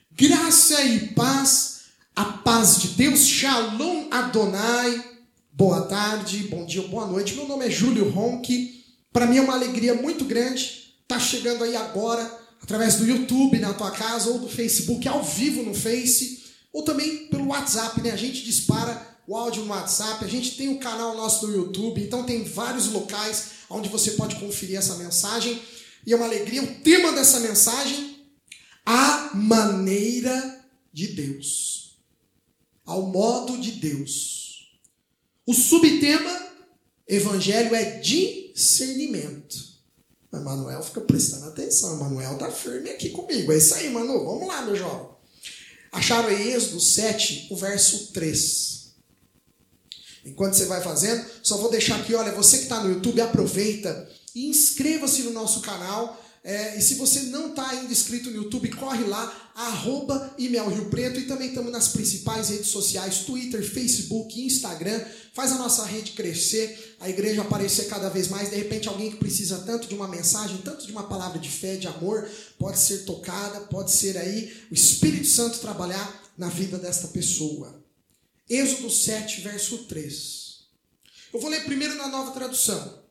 Graça e paz, a paz de Deus, Shalom Adonai, boa tarde, bom dia, boa noite. Meu nome é Júlio Ronque, para mim é uma alegria muito grande estar chegando aí agora, através do YouTube na tua casa, ou do Facebook, ao vivo no Face, ou também pelo WhatsApp, né? A gente dispara o áudio no WhatsApp, a gente tem o canal nosso no YouTube, então tem vários locais onde você pode conferir essa mensagem, e é uma alegria. O tema dessa mensagem: a maneira de Deus, ao modo de Deus. O subtema, evangelho, é discernimento. Mas Manuel fica prestando atenção, Manuel tá firme aqui comigo. É isso aí, Manu, vamos lá, meu jovem. Acharam aí Êxodo 7, o verso 3. Enquanto você vai fazendo, só vou deixar aqui, olha, você que está no YouTube, aproveita e inscreva-se no nosso canal. E se você não está ainda inscrito no YouTube, corre lá, @ImelRioPreto, e também estamos nas principais redes sociais, Twitter, Facebook, Instagram. Faz a nossa rede crescer, a igreja aparecer cada vez mais. De repente alguém que precisa tanto de uma mensagem, tanto de uma palavra de fé, de amor, pode ser tocada, pode ser aí o Espírito Santo trabalhar na vida desta pessoa. Êxodo 7, verso 3. Eu vou ler primeiro na Nova Tradução.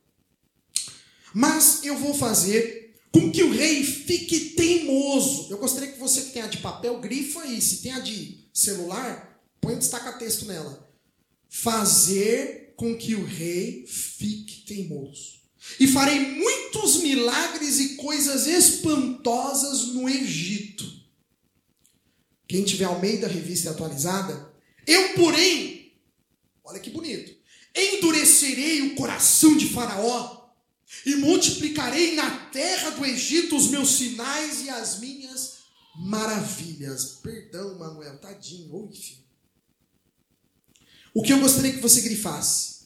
Mas eu vou fazer com que o rei fique teimoso. Eu gostaria que você que tem a de papel, grifa aí. Se tem a de celular, põe um destaca-texto nela. Fazer com que o rei fique teimoso. E farei muitos milagres e coisas espantosas no Egito. Quem tiver Almeida, revista atualizada. Eu, porém, olha que bonito, endurecerei o coração de Faraó e multiplicarei na terra do Egito os meus sinais e as minhas maravilhas. Perdão, Manuel, tadinho. Oi, filho. O que eu gostaria que você grifasse?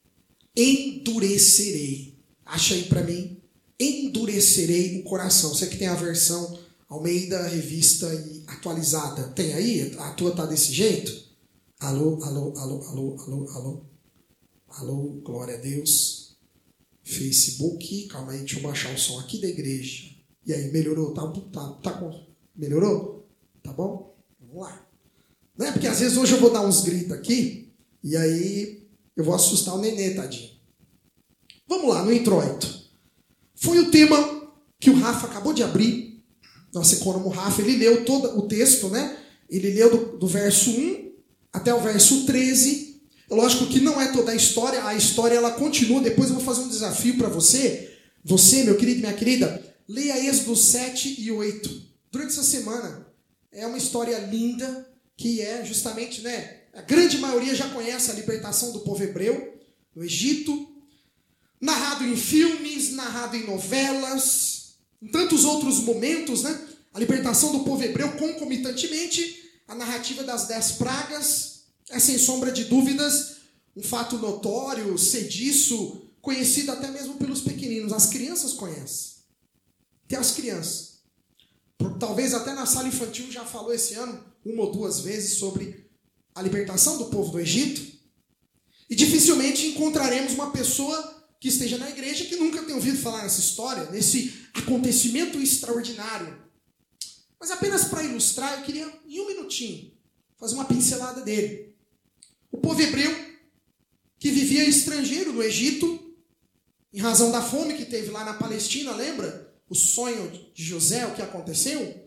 Endurecerei. Acha aí para mim. Endurecerei o coração. Você que tem a versão Almeida, revista e atualizada. Tem aí? A tua tá desse jeito? Alô, alô, alô, alô, alô, alô. Alô, glória a Deus. Facebook, calma aí, deixa eu baixar o som aqui da igreja. E aí, melhorou? Melhorou? Tá bom? Vamos lá. Não é porque às vezes hoje eu vou dar uns gritos aqui, e aí eu vou assustar o nenê, tadinho. Vamos lá, no introito. Foi o tema que o Rafa acabou de abrir. Nosso econômico Rafa, ele leu todo o texto, né? Ele leu do verso 1 até o verso 13. Lógico que não é toda a história ela continua. Depois eu vou fazer um desafio para você. Você, meu querido e minha querida, leia Êxodo 7 e 8. Durante essa semana, é uma história linda, que é justamente, né, a grande maioria já conhece a libertação do povo hebreu no Egito, narrado em filmes, narrado em novelas, em tantos outros momentos, né? A libertação do povo hebreu, concomitantemente, a narrativa das 10 pragas, é sem sombra de dúvidas um fato notório, sediço, conhecido até mesmo pelos pequeninos. As crianças conhecem. Até as crianças. Talvez até na sala infantil já falou esse ano, 1 ou 2 vezes, sobre a libertação do povo do Egito. E dificilmente encontraremos uma pessoa que esteja na igreja que nunca tenha ouvido falar nessa história, nesse acontecimento extraordinário. Mas apenas para ilustrar, eu queria, em um minutinho, fazer uma pincelada dele. O povo hebreu, que vivia estrangeiro no Egito, em razão da fome que teve lá na Palestina, lembra? O sonho de José, o que aconteceu?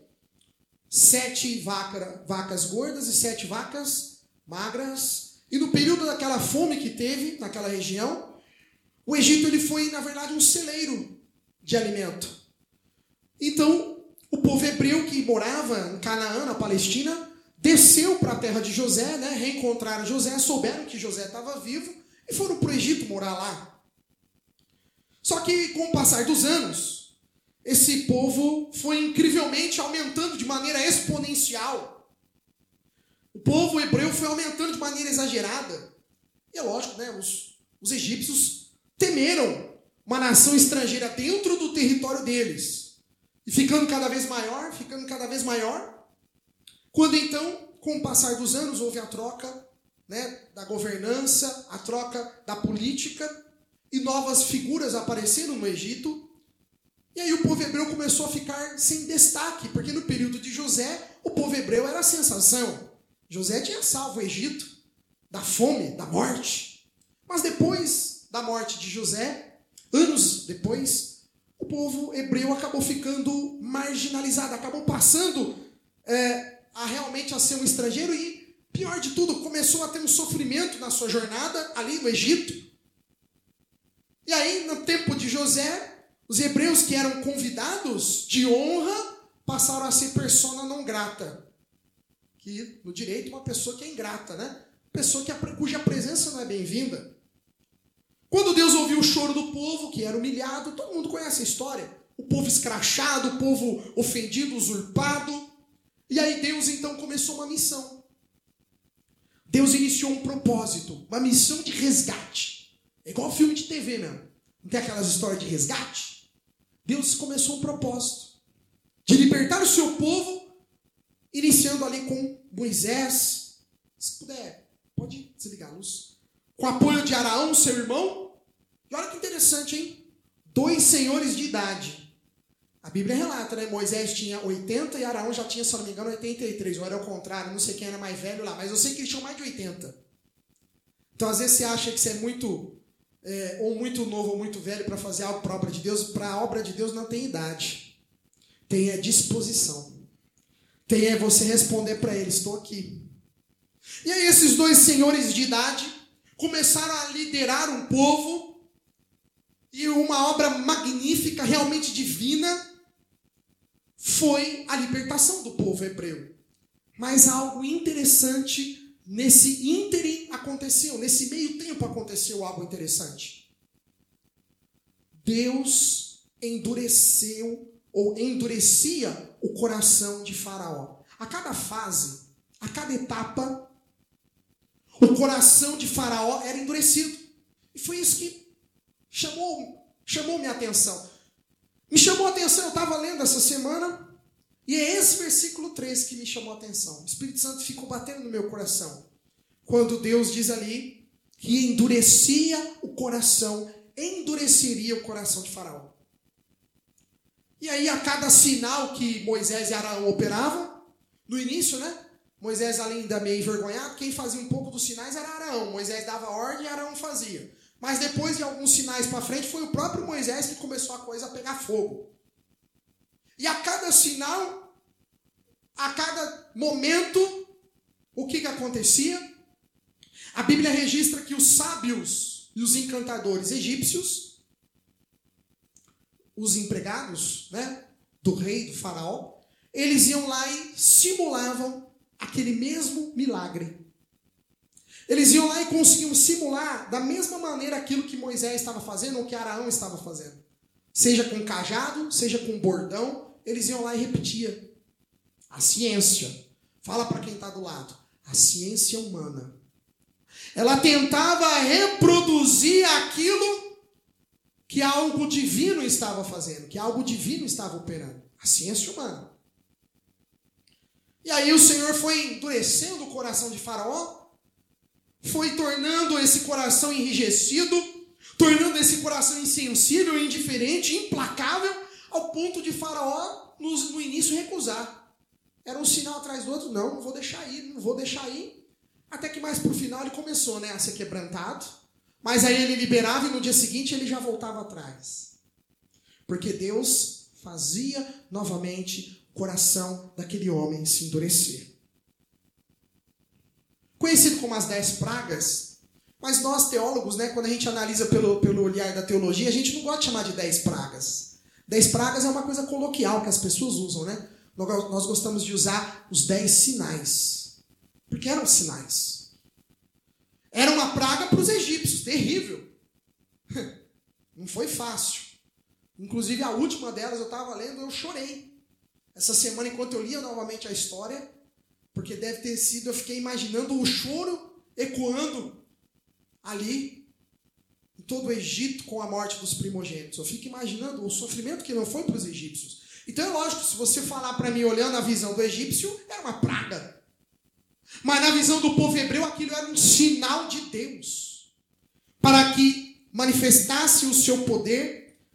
7 vacas gordas e 7 vacas magras. E no período daquela fome que teve naquela região, o Egito ele foi, na verdade, um celeiro de alimento. Então, o povo hebreu que morava em Canaã, na Palestina, desceu para a terra de José, né? Reencontraram José, souberam que José estava vivo e foram para o Egito morar lá. Só que com o passar dos anos, esse povo foi incrivelmente aumentando de maneira exponencial. O povo hebreu foi aumentando de maneira exagerada. E é lógico, né? Os egípcios temeram uma nação estrangeira dentro do território deles. E ficando cada vez maior, quando então, com o passar dos anos, houve a troca, né, da governança, a troca da política, e novas figuras apareceram no Egito, E aí o povo hebreu começou a ficar sem destaque, porque no período de José, o povo hebreu era a sensação. José tinha salvo o Egito da fome, da morte. Mas depois da morte de José, anos depois, o povo hebreu acabou ficando marginalizado, acabou passando realmente a ser um estrangeiro e, pior de tudo, começou a ter um sofrimento na sua jornada ali no Egito. E aí, no tempo de José, os hebreus que eram convidados de honra passaram a ser persona non grata. Que no direito uma pessoa que é ingrata, né? Pessoa cuja presença não é bem-vinda. Quando Deus ouviu o choro do povo, que era humilhado, todo mundo conhece a história. O povo escrachado, o povo ofendido, usurpado. E aí Deus então começou uma missão. Deus iniciou um propósito, uma missão de resgate. É igual filme de TV mesmo. Não tem aquelas histórias de resgate? Deus começou um propósito de libertar o seu povo, iniciando ali com Moisés. Se puder, pode desligar a luz. Com o apoio de Araão, seu irmão. E olha que interessante, hein? 2 senhores de idade. A Bíblia relata, né? Moisés tinha 80 e Araão já tinha, se não me engano, 83. Ou era o contrário, não sei quem era mais velho lá. Mas eu sei que eles tinham mais de 80. Então, às vezes, você acha que você é muito... ou muito novo ou muito velho para fazer algo para a obra de Deus. Para a obra de Deus não tem idade. Tem disposição. Tem você responder para ele, estou aqui. E aí esses 2 senhores de idade começaram a liderar um povo e uma obra magnífica, realmente divina, foi a libertação do povo hebreu. Mas algo interessante nesse ínterim aconteceu, nesse meio tempo aconteceu algo interessante. Deus endureceu ou endurecia o coração de Faraó. A cada fase, a cada etapa, o coração de Faraó era endurecido. E foi isso que chamou minha atenção. Me chamou a atenção, eu estava lendo essa semana, e é esse versículo 3 que me chamou a atenção. O Espírito Santo ficou batendo no meu coração. Quando Deus diz ali que endureceria o coração de Faraó. E aí, a cada sinal que Moisés e Araão operavam, no início, né? Moisés ainda meio envergonhado, quem fazia um pouco dos sinais era Araão. Moisés dava ordem e Araão fazia. Mas depois de alguns sinais para frente, foi o próprio Moisés que começou a coisa a pegar fogo. E a cada sinal, a cada momento, o que acontecia? A Bíblia registra que os sábios e os encantadores egípcios, os empregados, né, do rei, do faraó, eles iam lá e simulavam aquele mesmo milagre. Eles iam lá e conseguiam simular da mesma maneira aquilo que Moisés estava fazendo ou que Araão estava fazendo. Seja com cajado, seja com bordão, eles iam lá e repetiam. A ciência, fala para quem está do lado, a ciência humana, ela tentava reproduzir aquilo que algo divino estava fazendo, que algo divino estava operando. A ciência humana. E aí o Senhor foi endurecendo o coração de Faraó, foi tornando esse coração enrijecido, tornando esse coração insensível, indiferente, implacável, ao ponto de Faraó, no início, recusar. Era um sinal atrás do outro, não vou deixar ir. Até que mais pro final ele começou, né, a ser quebrantado, mas aí ele liberava e no dia seguinte ele já voltava atrás. Porque Deus fazia novamente o coração daquele homem se endurecer. Conhecido como as 10 pragas, mas nós teólogos, né, quando a gente analisa pelo olhar da teologia, a gente não gosta de chamar de 10 pragas. 10 pragas é uma coisa coloquial que as pessoas usam, né? Nós gostamos de usar os 10 sinais. Porque eram sinais. Era uma praga para os egípcios, terrível. Não foi fácil. Inclusive a última delas eu estava lendo, eu chorei. Essa semana, enquanto eu lia novamente a história, porque deve ter sido, eu fiquei imaginando o choro ecoando ali, em todo o Egito, com a morte dos primogênitos. Eu fico imaginando o sofrimento que não foi para os egípcios. Então é lógico, se você falar para mim, olhando a visão do egípcio, era uma praga. Mas na visão do povo hebreu, aquilo era um sinal de Deus, para que manifestasse o seu poder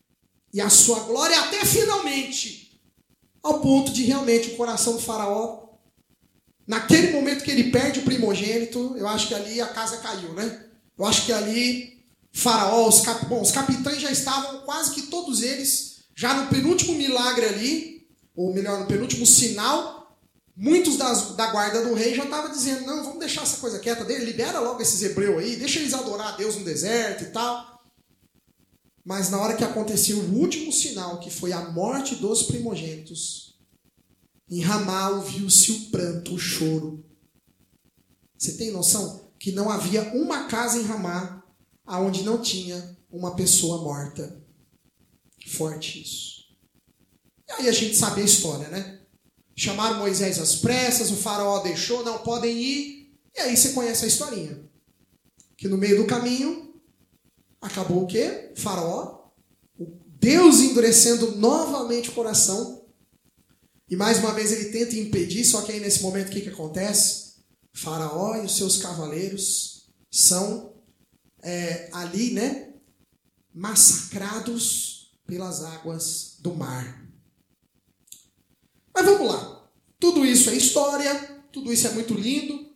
e a sua glória até finalmente, ao ponto de realmente o coração do faraó, naquele momento que ele perde o primogênito, eu acho que ali a casa caiu, né? Eu acho que ali faraó, os capitães já estavam, quase que todos eles, já no penúltimo milagre ali, ou melhor, no penúltimo sinal, muitos da guarda do rei já estavam dizendo, não, vamos deixar essa coisa quieta dele, libera logo esses hebreus aí, deixa eles adorar a Deus no deserto e tal. Mas na hora que aconteceu o último sinal, que foi a morte dos primogênitos, em Ramá ouviu-se o pranto, o choro. Você tem noção que não havia uma casa em Ramá onde não tinha uma pessoa morta? Forte isso. E aí a gente sabe a história, né? Chamaram Moisés às pressas, o faraó deixou, não podem ir. E aí você conhece a historinha. Que no meio do caminho, acabou o quê? O faraó, Deus endurecendo novamente o coração. E mais uma vez ele tenta impedir, só que aí nesse momento o que acontece? Faraó e os seus cavaleiros são ali, né, massacrados pelas águas do mar. Mas vamos lá. Tudo isso é história, tudo isso é muito lindo.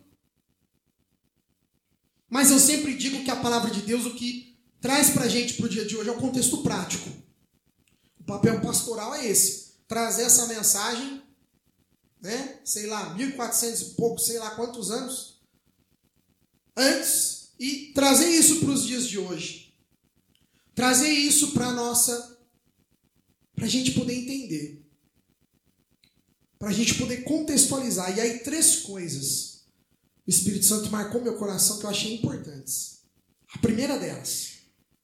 Mas eu sempre digo que a palavra de Deus, o que traz pra gente pro dia de hoje é o contexto prático. O papel pastoral é esse. Trazer essa mensagem, né? Sei lá, 1400 e pouco, sei lá quantos anos antes, e trazer isso para os dias de hoje. Trazer isso para a gente poder entender. Para a gente poder contextualizar. E aí 3 coisas o Espírito Santo marcou meu coração que eu achei importantes. A primeira delas: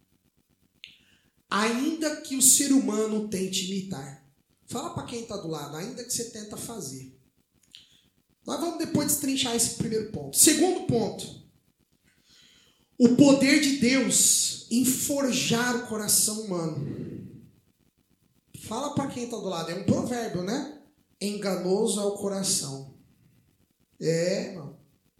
ainda que o ser humano tente imitar. Fala para quem está do lado, ainda que você tenta fazer. Nós vamos depois destrinchar esse primeiro ponto. Segundo ponto: o poder de Deus em forjar o coração humano. Fala para quem está do lado, é um provérbio, né? Enganoso é o coração. Mano.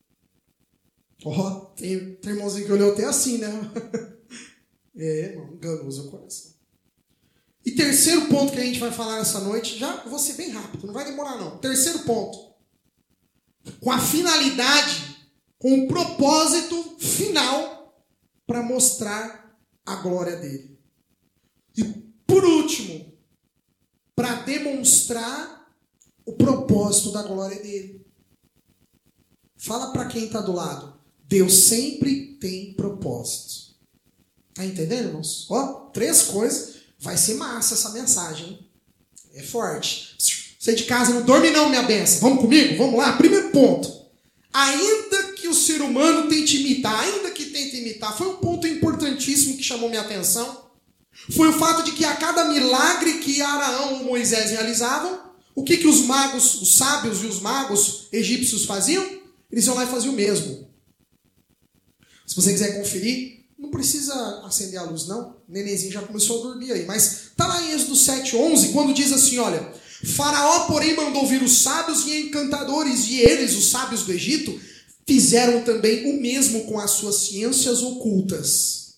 Ó, tem irmãozinho que olhou até assim, né? Mano, enganoso é o coração. E terceiro ponto que a gente vai falar nessa noite, já vou ser bem rápido, não vai demorar não. Terceiro ponto, com a finalidade, com o propósito final para mostrar a glória dele. E por último, para demonstrar o propósito da glória dele. Fala para quem está do lado, Deus sempre tem propósito. Tá entendendo, irmãos? Ó, 3 coisas. Vai ser massa essa mensagem, hein? É forte. Você de casa não dorme não, minha benção. Vamos comigo? Vamos lá? Primeiro ponto. Ainda que o ser humano tente imitar, foi um ponto importantíssimo que chamou minha atenção. Foi o fato de que a cada milagre que Araão ou Moisés realizavam, o que os magos, os sábios e os magos egípcios faziam? Eles iam lá e faziam o mesmo. Se você quiser conferir, não precisa acender a luz, não. O nenenzinho já começou a dormir aí. Mas está lá em Êxodo 7:11, quando diz assim, olha: Faraó, porém, mandou vir os sábios e encantadores, e eles, os sábios do Egito, fizeram também o mesmo com as suas ciências ocultas.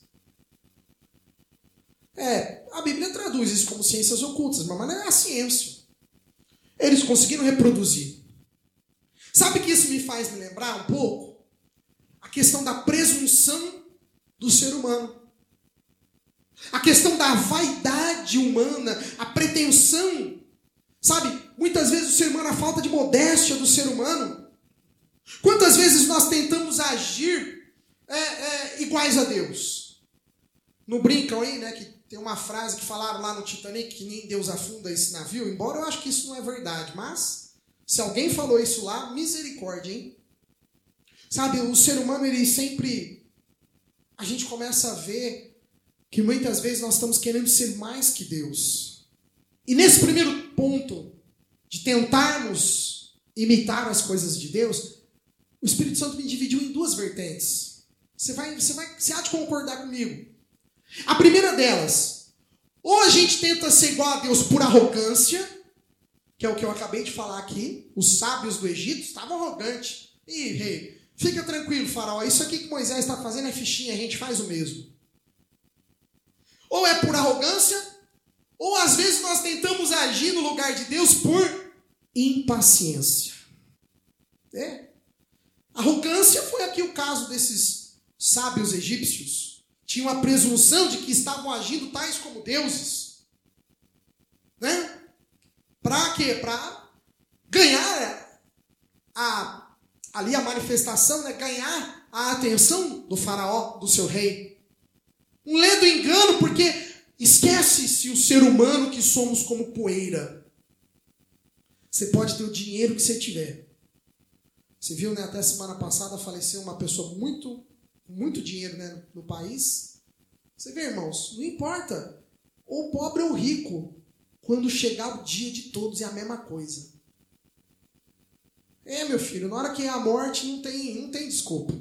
A Bíblia traduz isso como ciências ocultas, mas não é a ciência. Eles conseguiram reproduzir. Sabe que isso me faz me lembrar um pouco? A questão da presunção do ser humano. A questão da vaidade humana, a pretensão. Sabe, muitas vezes o ser humano, a falta de modéstia do ser humano. Quantas vezes nós tentamos agir iguais a Deus? Não brincam aí, né, que tem uma frase que falaram lá no Titanic, que nem Deus afunda esse navio, embora eu acho que isso não é verdade, mas se alguém falou isso lá, misericórdia, hein? Sabe, o ser humano, ele sempre... A gente começa a ver que muitas vezes nós estamos querendo ser mais que Deus. E nesse primeiro ponto, de tentarmos imitar as coisas de Deus, o Espírito Santo me dividiu em 2 vertentes. Você há de concordar comigo. A primeira delas, ou a gente tenta ser igual a Deus por arrogância, que é o que eu acabei de falar aqui. Os sábios do Egito estavam arrogantes. Ih, rei, fica tranquilo, faraó, isso aqui que Moisés está fazendo é fichinha, a gente faz o mesmo. Ou é por arrogância, Ou às vezes nós tentamos agir no lugar de Deus por impaciência. Arrogância foi aqui o caso desses sábios egípcios. Tinham a presunção de que estavam agindo tais como deuses. Para quê? Para ganhar ali a manifestação, ganhar a atenção do faraó, do seu rei. Um ledo engano, porque esquece-se o ser humano que somos como poeira. Você pode ter o dinheiro que você tiver. Você viu, até semana passada faleceu uma pessoa muito dinheiro, no país. Você vê, irmãos, não importa. Ou pobre ou rico. Quando chegar o dia de todos é a mesma coisa. Meu filho, na hora que é a morte não tem desculpa.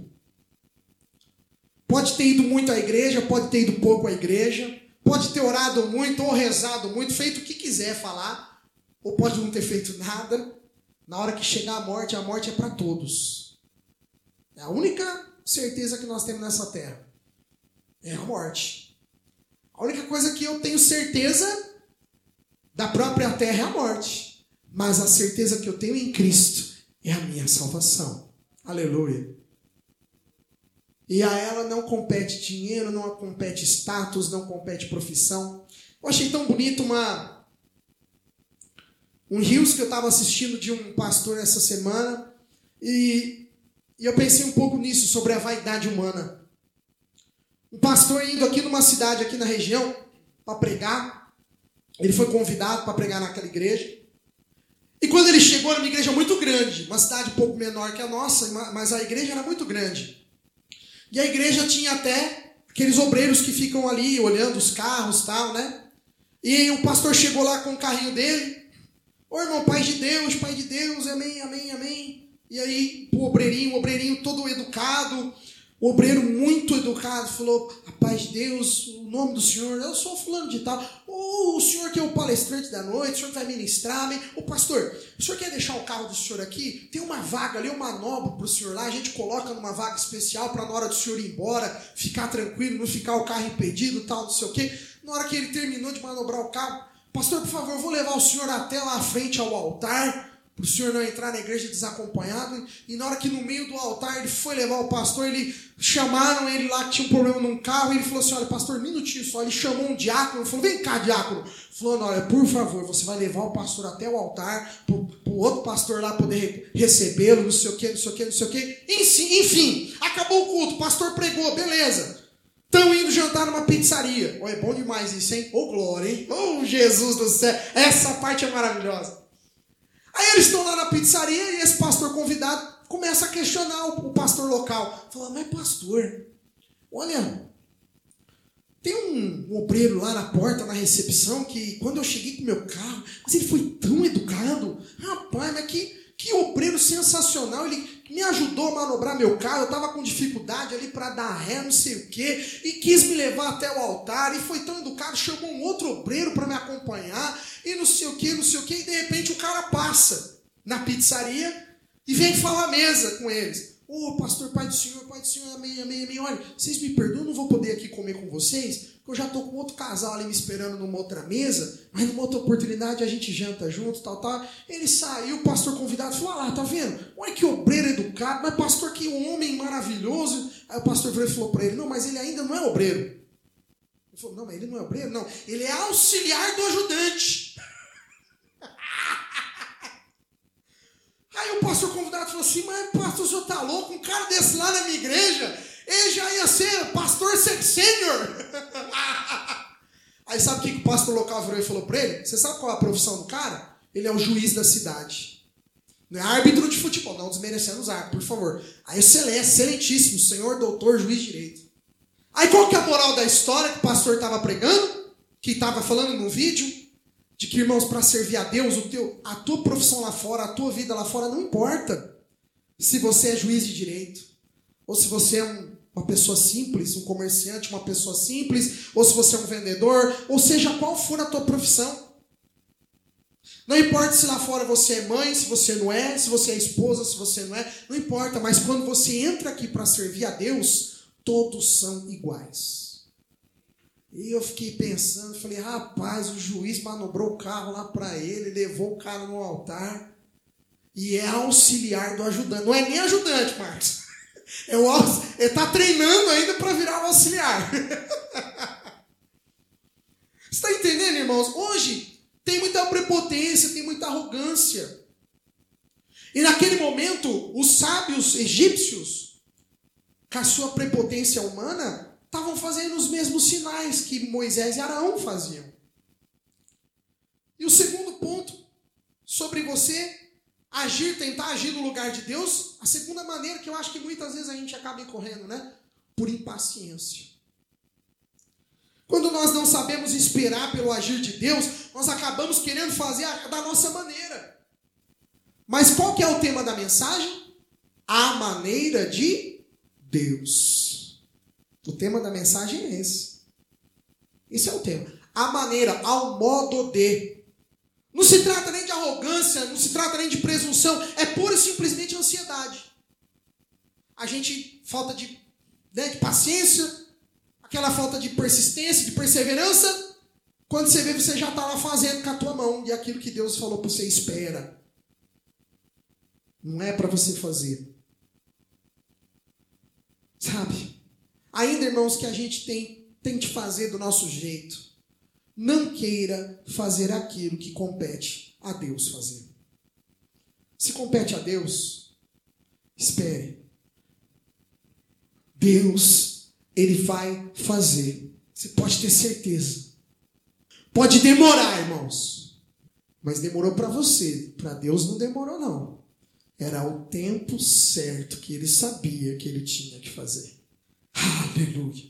Pode ter ido muito à igreja, pode ter ido pouco à igreja, pode ter orado muito ou rezado muito, feito o que quiser falar, ou pode não ter feito nada. Na hora que chegar a morte é para todos. É a única certeza que nós temos nessa terra. É a morte. A única coisa que eu tenho certeza da própria terra é a morte. Mas a certeza que eu tenho em Cristo é a minha salvação. Aleluia. E a ela não compete dinheiro, não compete status, não compete profissão. Eu achei tão bonito um reels que eu estava assistindo de um pastor essa semana. E eu pensei um pouco nisso, sobre a vaidade humana. Um pastor indo aqui numa cidade, aqui na região, para pregar. Ele foi convidado para pregar naquela igreja. E quando ele chegou, era uma igreja muito grande. Uma cidade um pouco menor que a nossa, mas a igreja era muito grande. E a igreja tinha até aqueles obreiros que ficam ali olhando os carros e tal, E o pastor chegou lá com o carrinho dele. Ô irmão, Pai de Deus, amém, amém, amém. E aí, o obreirinho todo educado, o obreiro muito educado, falou: a paz de Deus, o nome do senhor, eu sou fulano de tal. O senhor que é o palestrante da noite, o senhor vai ministrar, amém. Ô pastor, o senhor quer deixar o carro do senhor aqui? Tem uma vaga ali, uma manobra para o senhor lá, a gente coloca numa vaga especial para na hora do senhor ir embora, ficar tranquilo, não ficar o carro impedido, tal, não sei o quê. Na hora que ele terminou de manobrar o carro: pastor, por favor, eu vou levar o senhor até lá à frente ao altar, para o senhor não entrar na igreja desacompanhado. E na hora que no meio do altar ele foi levar o pastor, chamaram ele lá que tinha um problema num carro, e ele falou assim: olha, pastor, um minutinho só. Ele chamou um diácono, falou: vem cá, diácono. Falou: olha, por favor, você vai levar o pastor até o altar, para o outro pastor lá poder recebê-lo, não sei o quê. Enfim, acabou o culto, o pastor pregou, beleza. Estão indo jantar numa pizzaria. É bom demais isso, hein? Glória, hein? Jesus do céu. Essa parte é maravilhosa. Aí eles estão lá na pizzaria e esse pastor convidado começa a questionar o pastor local. Fala: mas pastor, olha, tem um obreiro lá na porta, na recepção, que quando eu cheguei com o meu carro, mas ele foi tão educado. Rapaz, mas que obreiro sensacional. Ele me ajudou a manobrar meu carro. Eu estava com dificuldade ali para dar ré, não sei o quê. E quis me levar até o altar. E foi tão educado. Chamou um outro obreiro para me acompanhar. E não sei o quê. E de repente o cara passa na pizzaria e vem falar à mesa com eles. Ô pastor, pai do senhor, amém, amém, amém. Olha, vocês me perdoam, não vou poder aqui comer com vocês, porque eu já estou com outro casal ali me esperando numa outra mesa, mas numa outra oportunidade a gente janta junto, tal. Ele saiu, o pastor convidado falou: lá, tá vendo? Olha que obreiro educado, mas pastor, que homem maravilhoso. Aí o pastor falou para ele: não, mas ele ainda não é obreiro. Ele falou: não, mas ele não é obreiro? Não, ele é auxiliar do ajudante. Aí o pastor convidado falou assim: mas pastor, o senhor tá louco? Um cara desse lá na minha igreja, ele já ia ser pastor sênior. Aí sabe o que o pastor local virou e falou para ele? Você sabe qual é a profissão do cara? Ele é o juiz da cidade. Não é árbitro de futebol, não desmerecendo os árbitros, por favor. Aí excelentíssimo, senhor, doutor, juiz de direito. Aí qual que é a moral da história que o pastor estava pregando? Que estava falando no vídeo? De que, irmãos, para servir a Deus, a tua profissão lá fora, a tua vida lá fora, não importa se você é juiz de direito, ou se você é uma pessoa simples, um comerciante, uma pessoa simples, ou se você é um vendedor, ou seja, qual for a tua profissão. Não importa se lá fora você é mãe, se você não é, se você é esposa, se você não é, não importa, mas quando você entra aqui para servir a Deus, todos são iguais. E eu fiquei pensando, falei, rapaz, o juiz manobrou o carro lá para ele, levou o cara no altar e é auxiliar do ajudante. Não é nem ajudante, Marcos. Ele está treinando ainda para virar o auxiliar. Você está entendendo, irmãos? Hoje tem muita prepotência, tem muita arrogância. E naquele momento, os sábios egípcios, com a sua prepotência humana, estavam fazendo os mesmos sinais que Moisés e Arão faziam. E o segundo ponto, sobre você tentar agir no lugar de Deus, a segunda maneira que eu acho que muitas vezes a gente acaba incorrendo, né? Por impaciência. Quando nós não sabemos esperar pelo agir de Deus, nós acabamos querendo fazer da nossa maneira. Mas qual que é o tema da mensagem? A maneira de Deus. O tema da mensagem é esse. Esse é o tema. A maneira, ao modo de. Não se trata nem de arrogância, não se trata nem de presunção, é pura e simplesmente ansiedade. A gente, falta de paciência, aquela falta de persistência, de perseverança, quando você vê, você já está lá fazendo com a tua mão, e aquilo que Deus falou para você, espera. Não é para você fazer. Sabe? Ainda, irmãos, que a gente tente fazer do nosso jeito. Não queira fazer aquilo que compete a Deus fazer. Se compete a Deus, espere. Deus, Ele vai fazer. Você pode ter certeza. Pode demorar, irmãos. Mas demorou para você. Para Deus não demorou, não. Era o tempo certo que Ele sabia que Ele tinha que fazer. Aleluia.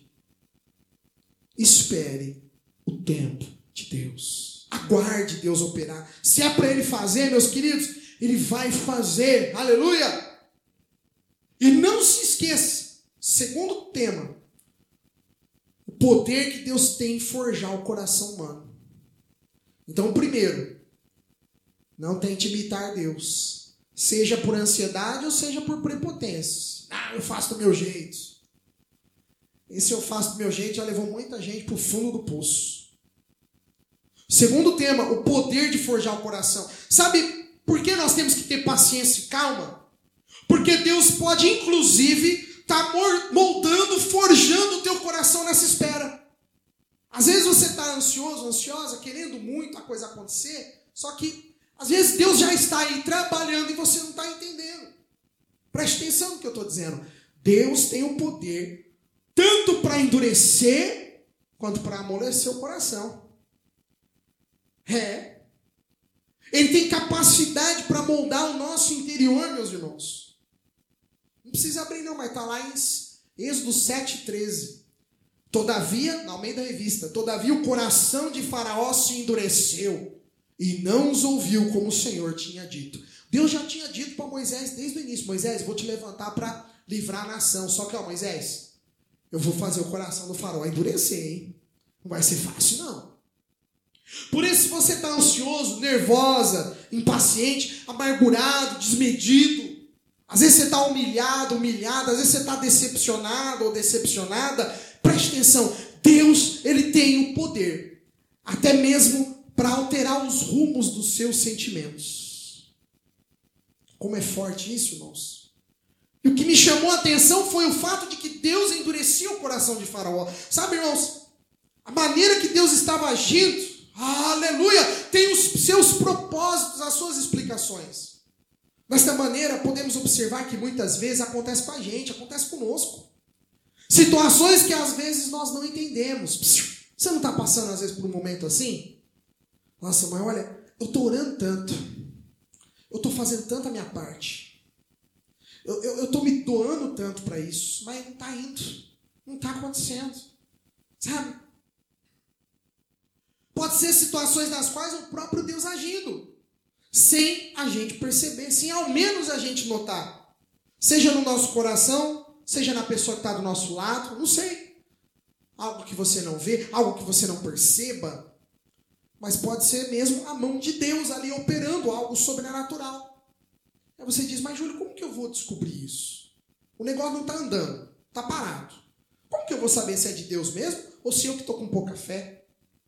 Espere o tempo de Deus. Aguarde Deus operar. Se é para Ele fazer, meus queridos, Ele vai fazer. Aleluia. E não se esqueça, segundo tema, o poder que Deus tem em forjar o coração humano. Então, primeiro, não tente imitar Deus. Seja por ansiedade ou seja por prepotência. Eu faço do meu jeito. Esse eu faço do meu jeito já levou muita gente para o fundo do poço. Segundo tema, o poder de forjar o coração. Sabe por que nós temos que ter paciência e calma? Porque Deus pode, inclusive, estar moldando, forjando o teu coração nessa espera. Às vezes você está ansioso, ansiosa, querendo muito a coisa acontecer, só que às vezes Deus já está aí trabalhando e você não está entendendo. Preste atenção no que eu estou dizendo. Deus tem o poder tanto para endurecer quanto para amolecer o coração. Ele tem capacidade para moldar o nosso interior, meus irmãos. Não precisa abrir não, mas está lá em Êxodo 7:13. Todavia, na Almeida Revista, todavia o coração de Faraó se endureceu e não os ouviu como o Senhor tinha dito. Deus já tinha dito para Moisés desde o início: Moisés, vou te levantar para livrar a nação. Só que, Moisés, eu vou fazer o coração do Faraó endurecer, hein? Não vai ser fácil, não. Por isso, se você está ansioso, nervosa, impaciente, amargurado, desmedido, às vezes você está humilhado, humilhada, às vezes você está decepcionado ou decepcionada, preste atenção, Deus, Ele tem o poder, até mesmo para alterar os rumos dos seus sentimentos. Como é forte isso, irmãos? E o que me chamou a atenção foi o fato de que Deus endurecia o coração de Faraó. Sabe, irmãos, a maneira que Deus estava agindo, aleluia, tem os seus propósitos, as suas explicações. Desta maneira, podemos observar que muitas vezes acontece com a gente, acontece conosco. Situações que às vezes nós não entendemos. Você não está passando às vezes por um momento assim? Nossa, mas olha, eu estou orando tanto. Eu estou fazendo tanto a minha parte. Eu estou me doando tanto para isso, mas não está indo. Não está acontecendo. Sabe? Pode ser situações nas quais o próprio Deus agindo, sem a gente perceber, sem ao menos a gente notar. Seja no nosso coração, seja na pessoa que está do nosso lado, não sei. Algo que você não vê, algo que você não perceba. Mas pode ser mesmo a mão de Deus ali operando algo sobrenatural. Aí você diz, mas Júlio, como que eu vou descobrir isso? O negócio não está andando, está parado. Como que eu vou saber se é de Deus mesmo Ou se eu que estou com pouca fé?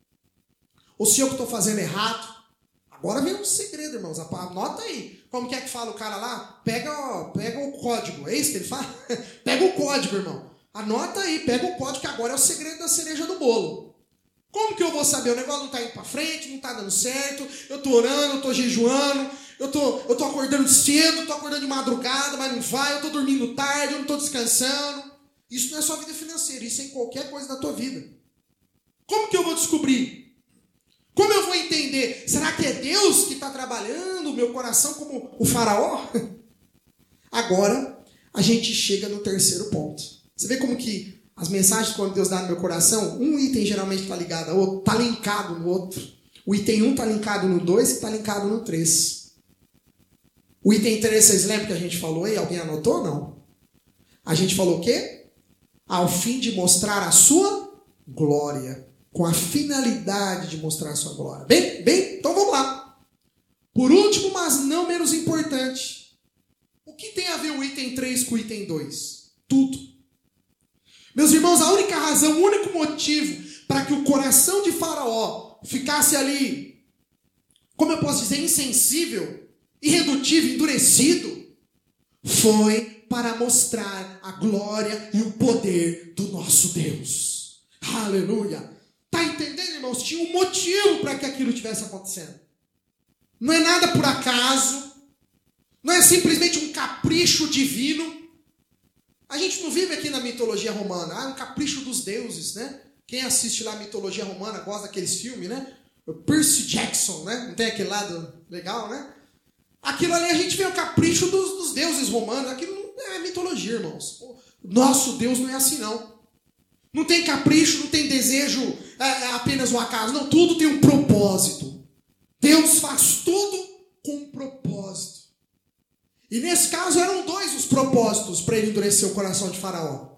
Ou se eu que estou fazendo errado? Agora vem um segredo, irmãos. Anota aí. Como que é que fala o cara lá? Pega o código. É isso que ele fala? Pega o código, irmão. Anota aí. Pega o código, que agora é o segredo da cereja do bolo. Como que eu vou saber? O negócio não está indo para frente, não está dando certo. Eu estou orando, eu estou jejuando. Eu tô acordando cedo, estou acordando de madrugada, mas não vai. Eu estou dormindo tarde, eu não estou descansando. Isso não é só vida financeira. Isso é em qualquer coisa da tua vida. Como que eu vou descobrir? Como eu vou entender? Será que é Deus que está trabalhando o meu coração como o faraó? Agora, a gente chega no terceiro ponto. Você vê como que as mensagens, quando Deus dá no meu coração, um item geralmente está ligado ao outro, está linkado no outro. O item 1 está linkado no 2 e está linkado no 3. O item 3, vocês lembram que a gente falou aí? Alguém anotou ou não? A gente falou o quê? Ao fim de mostrar a sua glória. Com a finalidade de mostrar a sua glória. Bem, então vamos lá. Por último, mas não menos importante. O que tem a ver o item 3 com o item 2? Tudo. Meus irmãos, a única razão, o único motivo para que o coração de Faraó ficasse ali, como eu posso dizer, insensível, irredutível, endurecido, foi para mostrar a glória e o poder do nosso Deus. Aleluia! Está entendendo, irmãos? Tinha um motivo para que aquilo estivesse acontecendo. Não é nada por acaso. Não é simplesmente um capricho divino. A gente não vive aqui na mitologia romana. É um capricho dos deuses, né? Quem assiste lá a mitologia romana gosta daqueles filmes, né? O Percy Jackson, né? Não tem aquele lado legal, né? Aquilo ali a gente vê o capricho dos deuses romanos. Aquilo não é mitologia, irmãos. Nosso Deus não é assim, não. Não tem capricho, não tem desejo, é apenas um acaso. Não, tudo tem um propósito. Deus faz tudo com um propósito. E nesse caso eram 2 os propósitos para ele endurecer o coração de Faraó.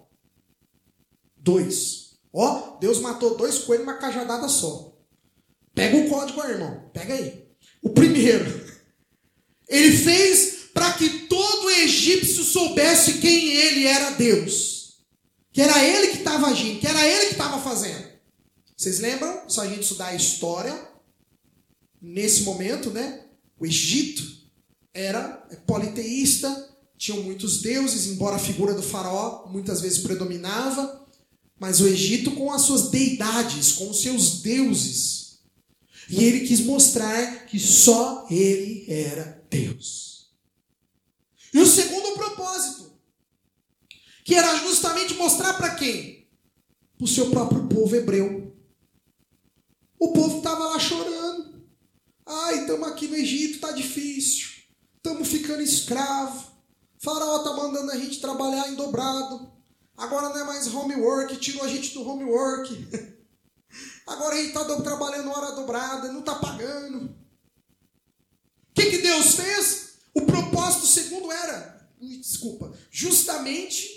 2. Deus matou 2 coelhos numa cajadada só. Pega o código aí, irmão. Pega aí. O primeiro. Ele fez para que todo egípcio soubesse quem ele era Deus. Que era ele que estava agindo, que era ele que estava fazendo. Vocês lembram? Se a gente estudar a história, nesse momento, né? O Egito era politeísta, tinham muitos deuses, embora a figura do faraó muitas vezes predominava, mas o Egito com as suas deidades, com os seus deuses. E ele quis mostrar que só ele era Deus. E o segundo propósito, que era justamente mostrar para quem? Para o seu próprio povo hebreu. O povo estava lá chorando. Ai, estamos aqui no Egito, está difícil. Estamos ficando escravos. Faraó está mandando a gente trabalhar em dobrado. Agora não é mais homework, tirou a gente do homework. Agora a gente está trabalhando hora dobrada, não está pagando. O que Deus fez? O propósito segundo era, justamente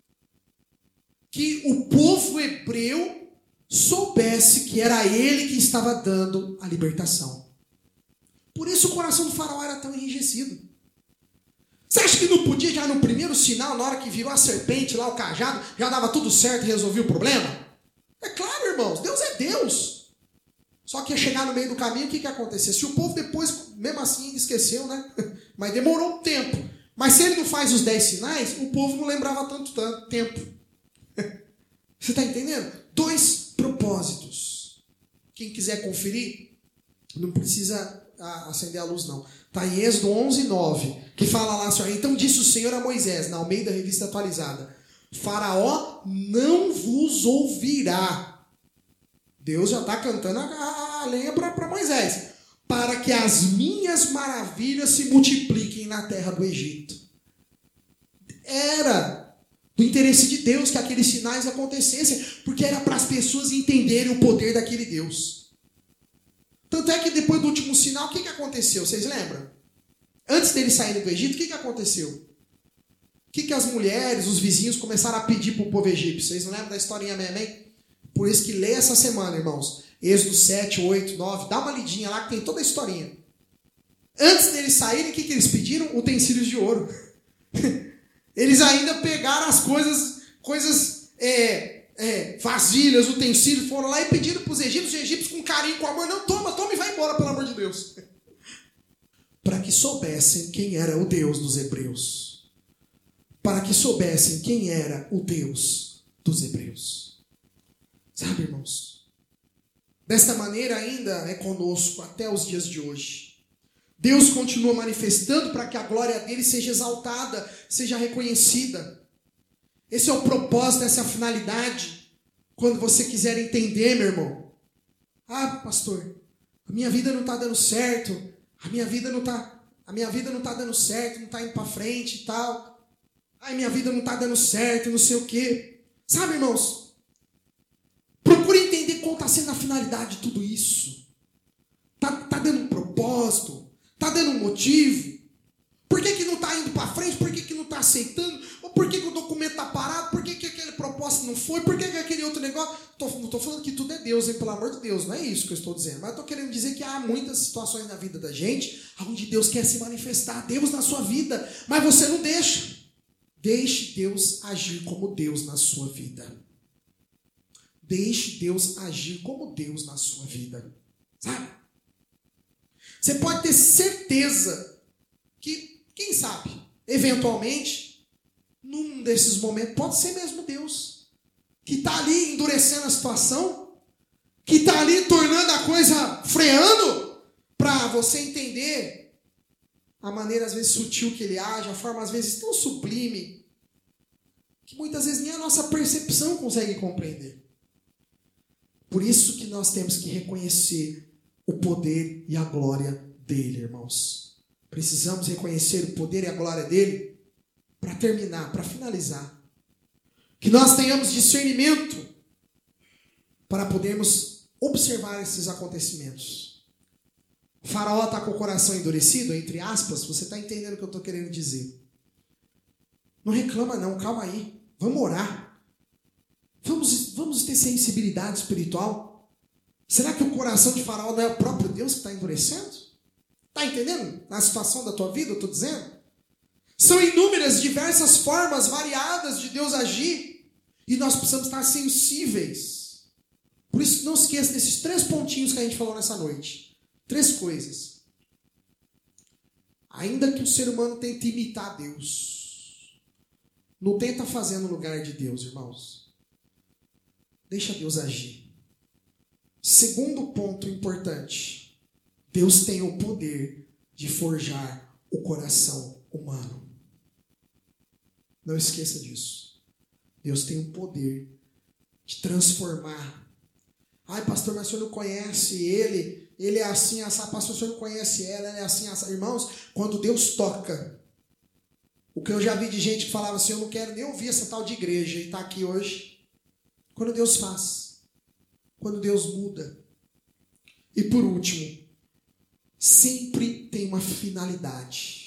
que o povo hebreu soubesse que era ele que estava dando a libertação. Por isso o coração do faraó era tão enrijecido. Você acha que não podia já no primeiro sinal, na hora que virou a serpente lá, o cajado, já dava tudo certo e resolvia o problema? É claro, irmãos, Deus é Deus. Só que ia chegar no meio do caminho, o que ia acontecer? Se o povo depois, mesmo assim, esqueceu, né? Mas demorou um tempo. Mas se ele não faz os 10 sinais, o povo não lembrava tanto tempo. Você está entendendo? 2 propósitos. Quem quiser conferir, não precisa acender a luz, não. Está em Êxodo 11:9, que fala lá assim: então disse o Senhor a Moisés, na Almeida Revista Atualizada: Faraó não vos ouvirá. Deus já está cantando a lenha para Moisés. Para que as minhas maravilhas se multipliquem na terra do Egito. Era do interesse de Deus que aqueles sinais acontecessem, porque era para as pessoas entenderem o poder daquele Deus. Tanto é que depois do último sinal, o que aconteceu? Vocês lembram? Antes deles saírem do Egito, o que aconteceu? O que as mulheres, os vizinhos começaram a pedir para o povo egípcio? Vocês não lembram da historinha mesmo, hein? Por isso que lê essa semana, irmãos. Êxodo 7, 8, 9. Dá uma lidinha lá que tem toda a historinha. Antes deles saírem, o que eles pediram? Utensílios de ouro. Eles ainda pegaram as coisas vasilhas, utensílios, foram lá e pediram para os egípcios com carinho, com amor, não, toma e vai embora, pelo amor de Deus. Para que soubessem quem era o Deus dos hebreus. Para que soubessem quem era o Deus dos hebreus. Sabe, irmãos? Desta maneira ainda é conosco até os dias de hoje. Deus continua manifestando para que a glória dele seja exaltada, seja reconhecida. Esse é o propósito, essa é a finalidade. Quando você quiser entender, meu irmão. Ah, pastor, a minha vida não está dando certo. A minha vida não está dando certo, não está indo para frente e tal. Ai, minha vida não está dando certo, não sei o quê. Sabe, irmãos? Procure entender qual está sendo a finalidade de tudo isso. Tá dando um propósito? Está dando um motivo? Por que não está indo para frente? Por que não está aceitando? Ou por que o documento está parado? Por que aquele propósito não foi? Por que aquele outro negócio? Não estou falando que tudo é Deus, hein? Pelo amor de Deus, não é isso que eu estou dizendo. Mas estou querendo dizer que há muitas situações na vida da gente onde Deus quer se manifestar, Deus na sua vida, mas você não deixa. Deixe Deus agir como Deus na sua vida. Deixe Deus agir como Deus na sua vida. Sabe? Você pode ter certeza que, quem sabe, eventualmente, num desses momentos, pode ser mesmo Deus, que está ali endurecendo a situação, que está ali tornando a coisa freando, para você entender a maneira às vezes sutil que ele age, a forma às vezes tão sublime, que muitas vezes nem a nossa percepção consegue compreender. Por isso que nós temos que reconhecer o poder e a glória dele, irmãos. Precisamos reconhecer o poder e a glória dele para terminar, para finalizar. Que nós tenhamos discernimento para podermos observar esses acontecimentos. O faraó está com o coração endurecido, entre aspas, você está entendendo o que eu estou querendo dizer. Não reclama não, calma aí. Vamos orar. Vamos ter sensibilidade espiritual. Será que o coração de faraó não é o próprio Deus que está endurecendo? Está entendendo? Na situação da tua vida, eu estou dizendo. São inúmeras, diversas formas variadas de Deus agir. E nós precisamos estar sensíveis. Por isso, não esqueça desses 3 pontinhos que a gente falou nessa noite. 3 coisas. Ainda que o ser humano tente imitar Deus, não tenta fazer no lugar de Deus, irmãos. Deixa Deus agir. Segundo ponto importante. Deus tem o poder de forjar o coração humano. Não esqueça disso. Deus tem o poder de transformar. Ai, pastor, mas o senhor não conhece ele? Ele é assim, essa pastor, o senhor não conhece ela é assim, essa. Irmãos, quando Deus toca, o que eu já vi de gente que falava assim, eu não quero nem ouvir essa tal de igreja, e está aqui hoje. Quando Deus faz, quando Deus muda. E por último, sempre tem uma finalidade.